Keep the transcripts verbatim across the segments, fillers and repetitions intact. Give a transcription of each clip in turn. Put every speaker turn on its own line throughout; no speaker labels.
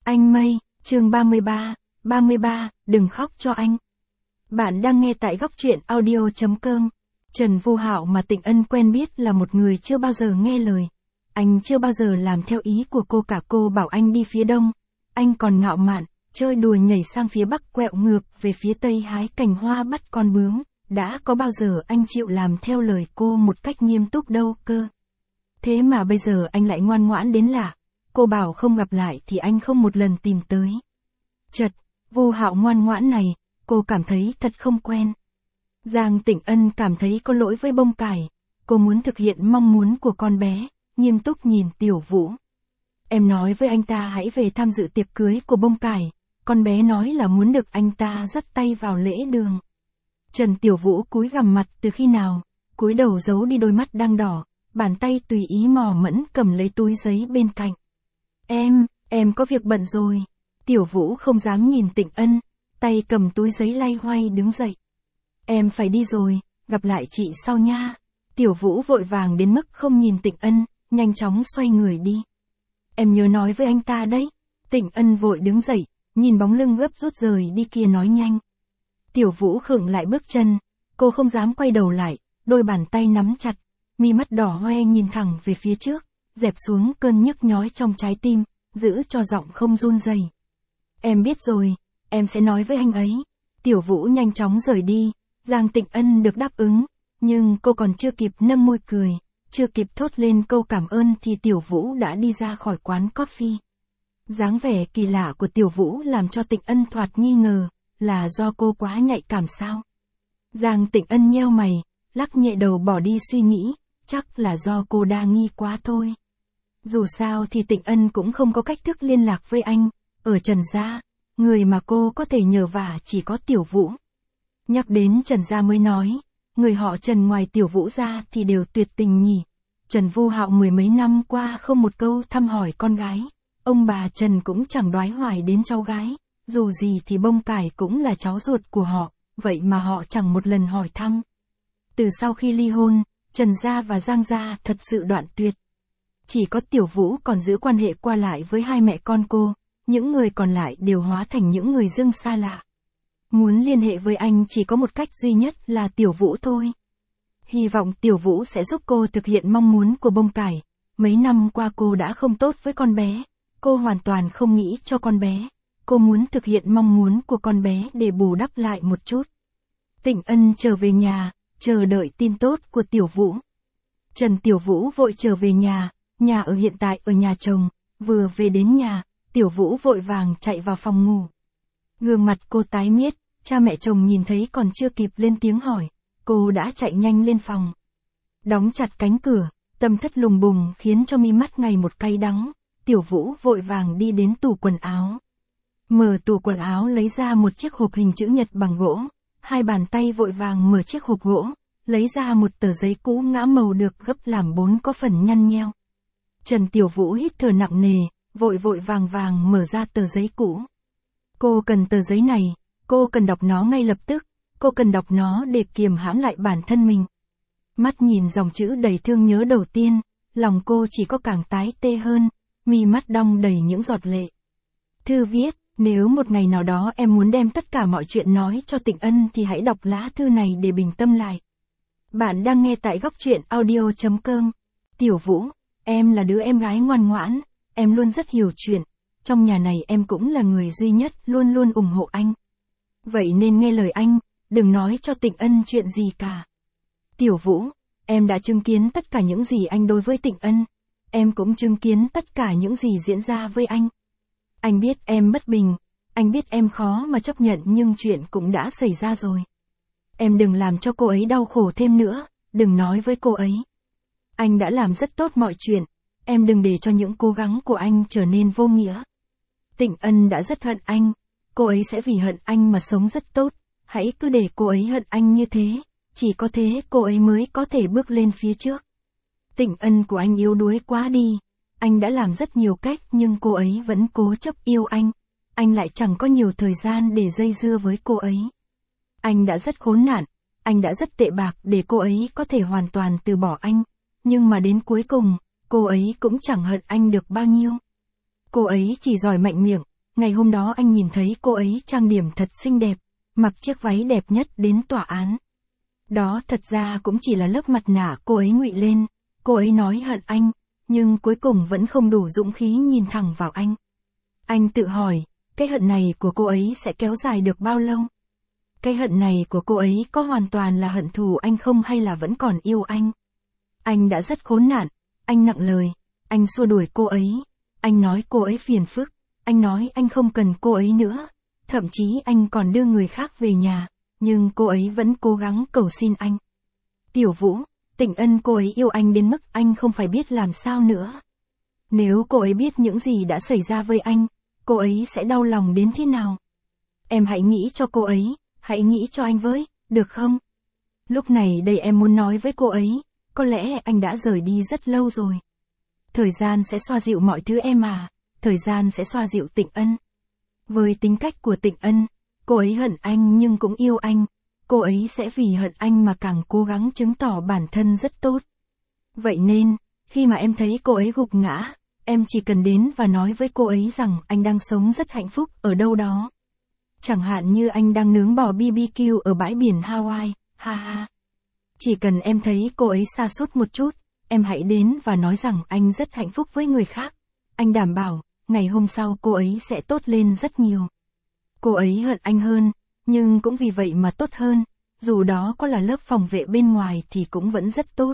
Anh Mây, chương ba mươi ba, ba mươi ba, đừng khóc cho anh. Bạn đang nghe tại góc truyện audio chấm com. Trần Vô Hạo mà Tịnh Ân quen biết là một người chưa bao giờ nghe lời. Anh chưa bao giờ làm theo ý của cô, cả cô bảo anh đi phía đông. Anh còn ngạo mạn, chơi đùa nhảy sang phía bắc, quẹo ngược về phía tây hái cành hoa bắt con bướm. Đã có bao giờ anh chịu làm theo lời cô một cách nghiêm túc đâu cơ. Thế mà bây giờ anh lại ngoan ngoãn đến lạ. Cô bảo không gặp lại thì anh không một lần tìm tới. Chật, Vô Hạo ngoan ngoãn này, cô cảm thấy thật không quen. Giang Tịnh Ân cảm thấy có lỗi với Bông Cải. Cô muốn thực hiện mong muốn của con bé, nghiêm túc nhìn Tiểu Vũ. Em nói với anh ta hãy về tham dự tiệc cưới của Bông Cải. Con bé nói là muốn được anh ta dắt tay vào lễ đường. Trần Tiểu Vũ cúi gằm mặt từ khi nào, cúi đầu giấu đi đôi mắt đang đỏ, bàn tay tùy ý mò mẫm cầm lấy túi giấy bên cạnh. Em, em có việc bận rồi. Tiểu Vũ không dám nhìn Tịnh Ân, tay cầm túi giấy lay hoay đứng dậy. Em phải đi rồi, gặp lại chị sau nha. Tiểu Vũ vội vàng đến mức không nhìn Tịnh Ân, nhanh chóng xoay người đi. Em nhớ nói với anh ta đấy. Tịnh Ân vội đứng dậy, nhìn bóng lưng gấp rút rời đi kia nói nhanh. Tiểu Vũ khựng lại bước chân, cô không dám quay đầu lại, đôi bàn tay nắm chặt, mi mắt đỏ hoe nhìn thẳng về phía trước, dẹp xuống cơn nhức nhói trong trái tim, giữ cho giọng không run rẩy. Em biết rồi, em sẽ nói với anh ấy. Tiểu Vũ nhanh chóng rời đi, Giang Tịnh Ân được đáp ứng, nhưng cô còn chưa kịp nâng môi cười, chưa kịp thốt lên câu cảm ơn thì Tiểu Vũ đã đi ra khỏi quán coffee. Dáng vẻ kỳ lạ của Tiểu Vũ làm cho Tịnh Ân thoạt nghi ngờ, là do cô quá nhạy cảm sao? Giang Tịnh Ân nheo mày, lắc nhẹ đầu bỏ đi suy nghĩ, chắc là do cô đa nghi quá thôi. Dù sao thì Tịnh Ân cũng không có cách thức liên lạc với anh, ở Trần gia, người mà cô có thể nhờ vả chỉ có Tiểu Vũ. Nhắc đến Trần gia mới nói, người họ Trần ngoài Tiểu Vũ ra thì đều tuyệt tình nhỉ. Trần Vô Hạo mười mấy năm qua không một câu thăm hỏi con gái, ông bà Trần cũng chẳng đoái hoài đến cháu gái. Dù gì thì Bông Cải cũng là cháu ruột của họ, vậy mà họ chẳng một lần hỏi thăm. Từ sau khi ly hôn, Trần gia và Giang gia thật sự đoạn tuyệt. Chỉ có Tiểu Vũ còn giữ quan hệ qua lại với hai mẹ con cô, những người còn lại đều hóa thành những người dưng xa lạ. Muốn liên hệ với anh chỉ có một cách duy nhất là Tiểu Vũ thôi. Hy vọng Tiểu Vũ sẽ giúp cô thực hiện mong muốn của Bông Cải. Mấy năm qua cô đã không tốt với con bé, cô hoàn toàn không nghĩ cho con bé. Cô muốn thực hiện mong muốn của con bé để bù đắp lại một chút. Tịnh Ân trở về nhà, chờ đợi tin tốt của Tiểu Vũ. Trần Tiểu Vũ vội trở về nhà, nhà ở hiện tại ở nhà chồng, vừa về đến nhà, Tiểu Vũ vội vàng chạy vào phòng ngủ. Gương mặt cô tái miết, cha mẹ chồng nhìn thấy còn chưa kịp lên tiếng hỏi, cô đã chạy nhanh lên phòng. Đóng chặt cánh cửa, tâm thất lùng bùng khiến cho mi mắt ngày một cay đắng, Tiểu Vũ vội vàng đi đến tủ quần áo. Mở tủ quần áo lấy ra một chiếc hộp hình chữ nhật bằng gỗ, hai bàn tay vội vàng mở chiếc hộp gỗ, lấy ra một tờ giấy cũ ngã màu được gấp làm bốn có phần nhăn nheo. Trần Tiểu Vũ hít thở nặng nề, vội vội vàng vàng mở ra tờ giấy cũ. Cô cần tờ giấy này, cô cần đọc nó ngay lập tức, cô cần đọc nó để kiềm hãm lại bản thân mình. Mắt nhìn dòng chữ đầy thương nhớ đầu tiên, lòng cô chỉ có càng tái tê hơn, mi mắt đong đầy những giọt lệ. Thư viết, nếu một ngày nào đó em muốn đem tất cả mọi chuyện nói cho Tịnh Ân thì hãy đọc lá thư này để bình tâm lại. Bạn đang nghe tại góc truyện audio chấm com. Tiểu Vũ, em là đứa em gái ngoan ngoãn, em luôn rất hiểu chuyện. Trong nhà này em cũng là người duy nhất luôn luôn ủng hộ anh. Vậy nên nghe lời anh, đừng nói cho Tịnh Ân chuyện gì cả. Tiểu Vũ, em đã chứng kiến tất cả những gì anh đối với Tịnh Ân. Em cũng chứng kiến tất cả những gì diễn ra với anh. Anh biết em bất bình, anh biết em khó mà chấp nhận nhưng chuyện cũng đã xảy ra rồi. Em đừng làm cho cô ấy đau khổ thêm nữa, đừng nói với cô ấy. Anh đã làm rất tốt mọi chuyện, em đừng để cho những cố gắng của anh trở nên vô nghĩa. Tịnh Ân đã rất hận anh, cô ấy sẽ vì hận anh mà sống rất tốt, hãy cứ để cô ấy hận anh như thế, chỉ có thế cô ấy mới có thể bước lên phía trước. Tịnh Ân của anh yếu đuối quá đi. Anh đã làm rất nhiều cách nhưng cô ấy vẫn cố chấp yêu anh. Anh lại chẳng có nhiều thời gian để dây dưa với cô ấy. Anh đã rất khốn nạn, anh đã rất tệ bạc để cô ấy có thể hoàn toàn từ bỏ anh. Nhưng mà đến cuối cùng, cô ấy cũng chẳng hận anh được bao nhiêu. Cô ấy chỉ giỏi mạnh miệng, Ngày hôm đó anh nhìn thấy cô ấy trang điểm thật xinh đẹp, mặc chiếc váy đẹp nhất đến tòa án. Đó thật ra cũng chỉ là lớp mặt nạ cô ấy ngụy lên, cô ấy nói hận anh, nhưng cuối cùng vẫn không đủ dũng khí nhìn thẳng vào anh. Anh tự hỏi, cái hận này của cô ấy sẽ kéo dài được bao lâu? Cái hận này của cô ấy có hoàn toàn là hận thù anh không hay là vẫn còn yêu anh? Anh đã rất khốn nạn, anh nặng lời, anh xua đuổi cô ấy, anh nói cô ấy phiền phức, anh nói anh không cần cô ấy nữa, thậm chí anh còn đưa người khác về nhà, nhưng cô ấy vẫn cố gắng cầu xin anh. Tiểu Vũ, Tịnh Ân cô ấy yêu anh đến mức anh không phải biết làm sao nữa. Nếu cô ấy biết những gì đã xảy ra với anh, cô ấy sẽ đau lòng đến thế nào? Em hãy nghĩ cho cô ấy, hãy nghĩ cho anh với, được không? Lúc này đây em muốn nói với cô ấy, có lẽ anh đã rời đi rất lâu rồi. Thời gian sẽ xoa dịu mọi thứ em à, thời gian sẽ xoa dịu Tịnh Ân. Với tính cách của Tịnh Ân, cô ấy hận anh nhưng cũng yêu anh, cô ấy sẽ vì hận anh mà càng cố gắng chứng tỏ bản thân rất tốt. Vậy nên, khi mà em thấy cô ấy gục ngã, em chỉ cần đến và nói với cô ấy rằng anh đang sống rất hạnh phúc ở đâu đó. Chẳng hạn như anh đang nướng bò bê bê kiu ở bãi biển Hawaii, ha ha. Chỉ cần em thấy cô ấy sa sút một chút, em hãy đến và nói rằng anh rất hạnh phúc với người khác. Anh đảm bảo, ngày hôm sau cô ấy sẽ tốt lên rất nhiều. Cô ấy hận anh hơn, nhưng cũng vì vậy mà tốt hơn, dù đó có là lớp phòng vệ bên ngoài thì cũng vẫn rất tốt.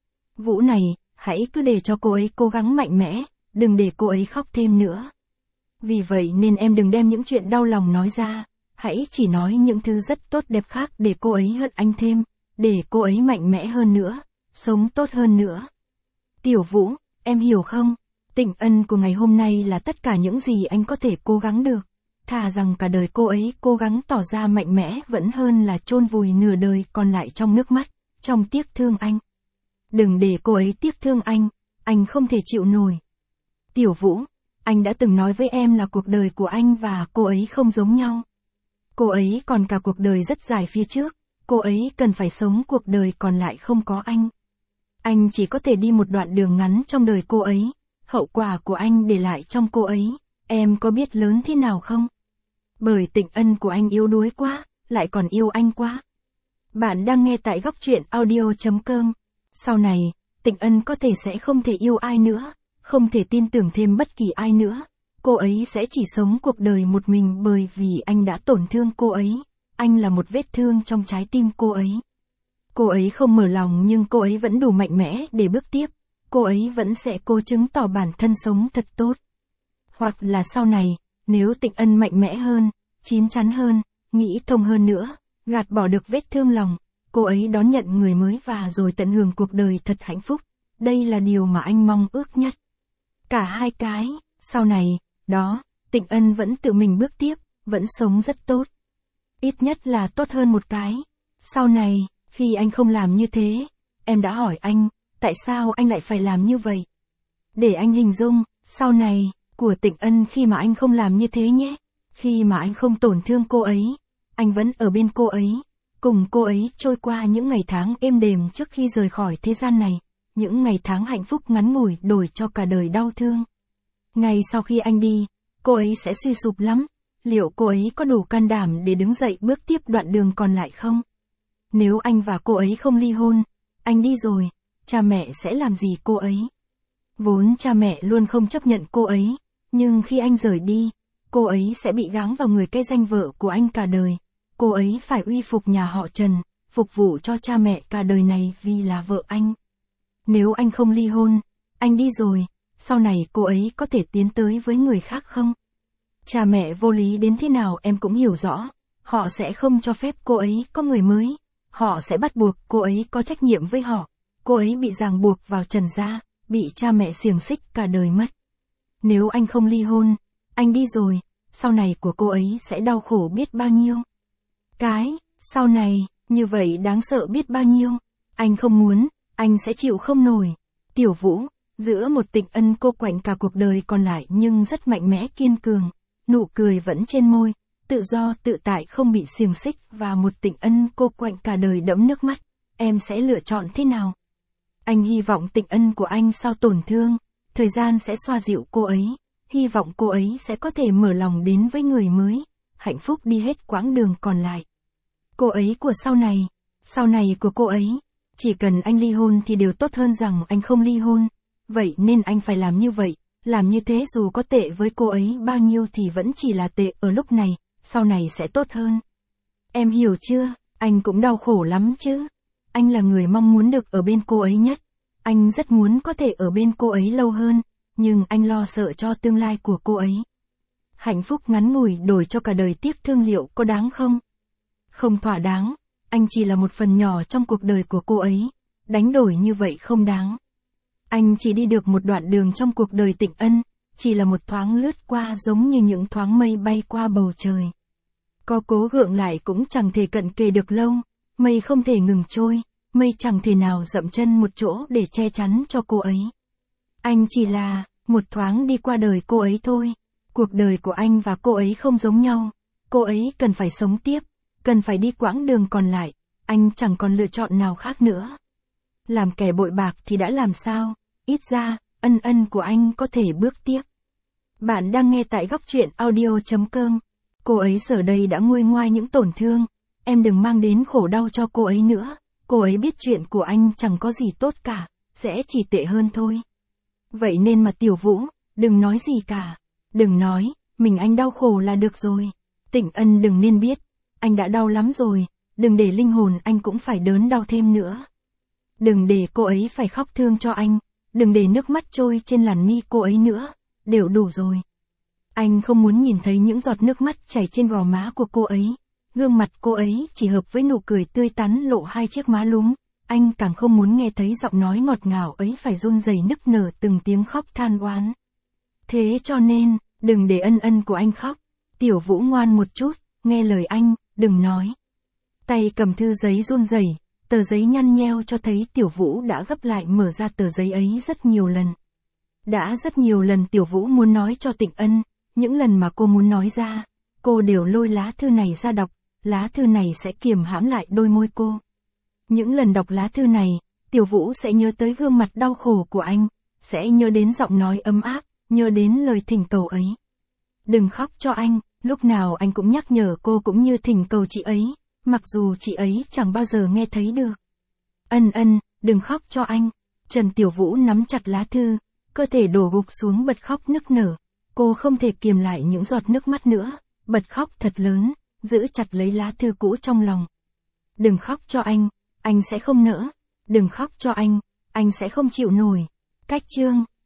Vũ này, hãy cứ để cho cô ấy cố gắng mạnh mẽ, đừng để cô ấy khóc thêm nữa. Vì vậy nên em đừng đem những chuyện đau lòng nói ra, hãy chỉ nói những thứ rất tốt đẹp khác để cô ấy hận anh thêm, để cô ấy mạnh mẽ hơn nữa, sống tốt hơn nữa. Tiểu Vũ, em hiểu không? Tịnh Ân của ngày hôm nay là tất cả những gì anh có thể cố gắng được. Thà rằng cả đời cô ấy cố gắng tỏ ra mạnh mẽ vẫn hơn là chôn vùi nửa đời còn lại trong nước mắt, trong tiếc thương anh. Đừng để cô ấy tiếc thương anh, anh không thể chịu nổi. Tiểu Vũ, anh đã từng nói với em là cuộc đời của anh và cô ấy không giống nhau. Cô ấy còn cả cuộc đời rất dài phía trước, cô ấy cần phải sống cuộc đời còn lại không có anh. Anh chỉ có thể đi một đoạn đường ngắn trong đời cô ấy, hậu quả của anh để lại trong cô ấy, em có biết lớn thế nào không? Bởi Tịnh Ân của anh yếu đuối quá, lại còn yêu anh quá. Bạn đang nghe tại góc truyện audio chấm com. Sau này, Tịnh Ân có thể sẽ không thể yêu ai nữa, không thể tin tưởng thêm bất kỳ ai nữa. Cô ấy sẽ chỉ sống cuộc đời một mình bởi vì anh đã tổn thương cô ấy. Anh là một vết thương trong trái tim cô ấy. Cô ấy không mở lòng nhưng cô ấy vẫn đủ mạnh mẽ để bước tiếp. Cô ấy vẫn sẽ cố chứng tỏ bản thân sống thật tốt. Hoặc là sau này, nếu Tịnh Ân mạnh mẽ hơn, chín chắn hơn, nghĩ thông hơn nữa, gạt bỏ được vết thương lòng, cô ấy đón nhận người mới và rồi tận hưởng cuộc đời thật hạnh phúc. Đây là điều mà anh mong ước nhất. Cả hai cái, sau này, đó, Tịnh Ân vẫn tự mình bước tiếp, vẫn sống rất tốt. Ít nhất là tốt hơn một cái. Sau này, khi anh không làm như thế, em đã hỏi anh, tại sao anh lại phải làm như vậy? Để anh hình dung, sau này, của Tịnh Ân khi mà anh không làm như thế nhé. Khi mà anh không tổn thương cô ấy, anh vẫn ở bên cô ấy, cùng cô ấy trôi qua những ngày tháng êm đềm trước khi rời khỏi thế gian này, những ngày tháng hạnh phúc ngắn ngủi đổi cho cả đời đau thương. Ngay sau khi anh đi, cô ấy sẽ suy sụp lắm, liệu cô ấy có đủ can đảm để đứng dậy bước tiếp đoạn đường còn lại không? Nếu anh và cô ấy không ly hôn, anh đi rồi, cha mẹ sẽ làm gì cô ấy? Vốn cha mẹ luôn không chấp nhận cô ấy, nhưng khi anh rời đi, cô ấy sẽ bị gắng vào người cái danh vợ của anh cả đời. Cô ấy phải uy phục nhà họ Trần, phục vụ cho cha mẹ cả đời này vì là vợ anh. Nếu anh không ly hôn, anh đi rồi, sau này cô ấy có thể tiến tới với người khác không? Cha mẹ vô lý đến thế nào em cũng hiểu rõ, họ sẽ không cho phép cô ấy có người mới, họ sẽ bắt buộc cô ấy có trách nhiệm với họ, cô ấy bị ràng buộc vào trần gia, bị cha mẹ xiềng xích cả đời mất. Nếu anh không ly hôn, anh đi rồi, sau này của cô ấy sẽ đau khổ biết bao nhiêu. Cái, sau này, như vậy đáng sợ biết bao nhiêu, anh không muốn, anh sẽ chịu không nổi. Tiểu Vũ, giữa một Tịnh Ân cô quạnh cả cuộc đời còn lại nhưng rất mạnh mẽ kiên cường, nụ cười vẫn trên môi, tự do tự tại không bị xiềng xích và một Tịnh Ân cô quạnh cả đời đẫm nước mắt, em sẽ lựa chọn thế nào? Anh hy vọng Tịnh Ân của anh sau tổn thương, thời gian sẽ xoa dịu cô ấy, hy vọng cô ấy sẽ có thể mở lòng đến với người mới, hạnh phúc đi hết quãng đường còn lại. Cô ấy của sau này, sau này của cô ấy, chỉ cần anh ly hôn thì đều tốt hơn rằng anh không ly hôn, vậy nên anh phải làm như vậy, làm như thế dù có tệ với cô ấy bao nhiêu thì vẫn chỉ là tệ ở lúc này, sau này sẽ tốt hơn. Em hiểu chưa, anh cũng đau khổ lắm chứ. Anh là người mong muốn được ở bên cô ấy nhất. Anh rất muốn có thể ở bên cô ấy lâu hơn, nhưng anh lo sợ cho tương lai của cô ấy. Hạnh phúc ngắn ngủi đổi cho cả đời tiếc thương liệu có đáng không? Không thỏa đáng, anh chỉ là một phần nhỏ trong cuộc đời của cô ấy, đánh đổi như vậy không đáng. Anh chỉ đi được một đoạn đường trong cuộc đời Tịnh Ân, chỉ là một thoáng lướt qua giống như những thoáng mây bay qua bầu trời. Có cố gượng lại cũng chẳng thể cận kề được lâu, mây không thể ngừng trôi, mây chẳng thể nào dậm chân một chỗ để che chắn cho cô ấy. Anh chỉ là một thoáng đi qua đời cô ấy thôi. Cuộc đời của anh và cô ấy không giống nhau, cô ấy cần phải sống tiếp, cần phải đi quãng đường còn lại, anh chẳng còn lựa chọn nào khác nữa. Làm kẻ bội bạc thì đã làm sao, ít ra, ân ân của anh có thể bước tiếp. Bạn đang nghe tại góc truyện audio chấm com. Cô ấy giờ đây đã nguôi ngoai những tổn thương, em đừng mang đến khổ đau cho cô ấy nữa, cô ấy biết chuyện của anh chẳng có gì tốt cả, sẽ chỉ tệ hơn thôi. Vậy nên mà Tiểu Vũ, đừng nói gì cả, đừng nói, mình anh đau khổ là được rồi. Tịnh Ân đừng nên biết, anh đã đau lắm rồi, đừng để linh hồn anh cũng phải đớn đau thêm nữa. Đừng để cô ấy phải khóc thương cho anh, đừng để nước mắt trôi trên làn mi cô ấy nữa, đều đủ rồi. Anh không muốn nhìn thấy những giọt nước mắt chảy trên gò má của cô ấy, gương mặt cô ấy chỉ hợp với nụ cười tươi tắn lộ hai chiếc má lúm, anh càng không muốn nghe thấy giọng nói ngọt ngào ấy phải run rẩy nức nở từng tiếng khóc than oán. Thế cho nên, đừng để ân ân của anh khóc, Tiểu Vũ ngoan một chút, nghe lời anh, đừng nói. Tay cầm thư giấy run rẩy, tờ giấy nhăn nheo cho thấy Tiểu Vũ đã gấp lại mở ra tờ giấy ấy rất nhiều lần. Đã rất nhiều lần Tiểu Vũ muốn nói cho Tịnh Ân, những lần mà cô muốn nói ra, cô đều lôi lá thư này ra đọc, lá thư này sẽ kiềm hãm lại đôi môi cô. Những lần đọc lá thư này, Tiểu Vũ sẽ nhớ tới gương mặt đau khổ của anh, sẽ nhớ đến giọng nói ấm áp, nhớ đến lời thỉnh cầu ấy. Đừng khóc cho anh, lúc nào anh cũng nhắc nhở cô cũng như thỉnh cầu chị ấy, mặc dù chị ấy chẳng bao giờ nghe thấy được. Ân ân, đừng khóc cho anh. Trần Tiểu Vũ nắm chặt lá thư, cơ thể đổ gục xuống bật khóc nức nở. Cô không thể kiềm lại những giọt nước mắt nữa, bật khóc thật lớn, giữ chặt lấy lá thư cũ trong lòng. Đừng khóc cho anh, anh sẽ không nỡ. Đừng khóc cho anh, anh sẽ không chịu nổi. Cách chương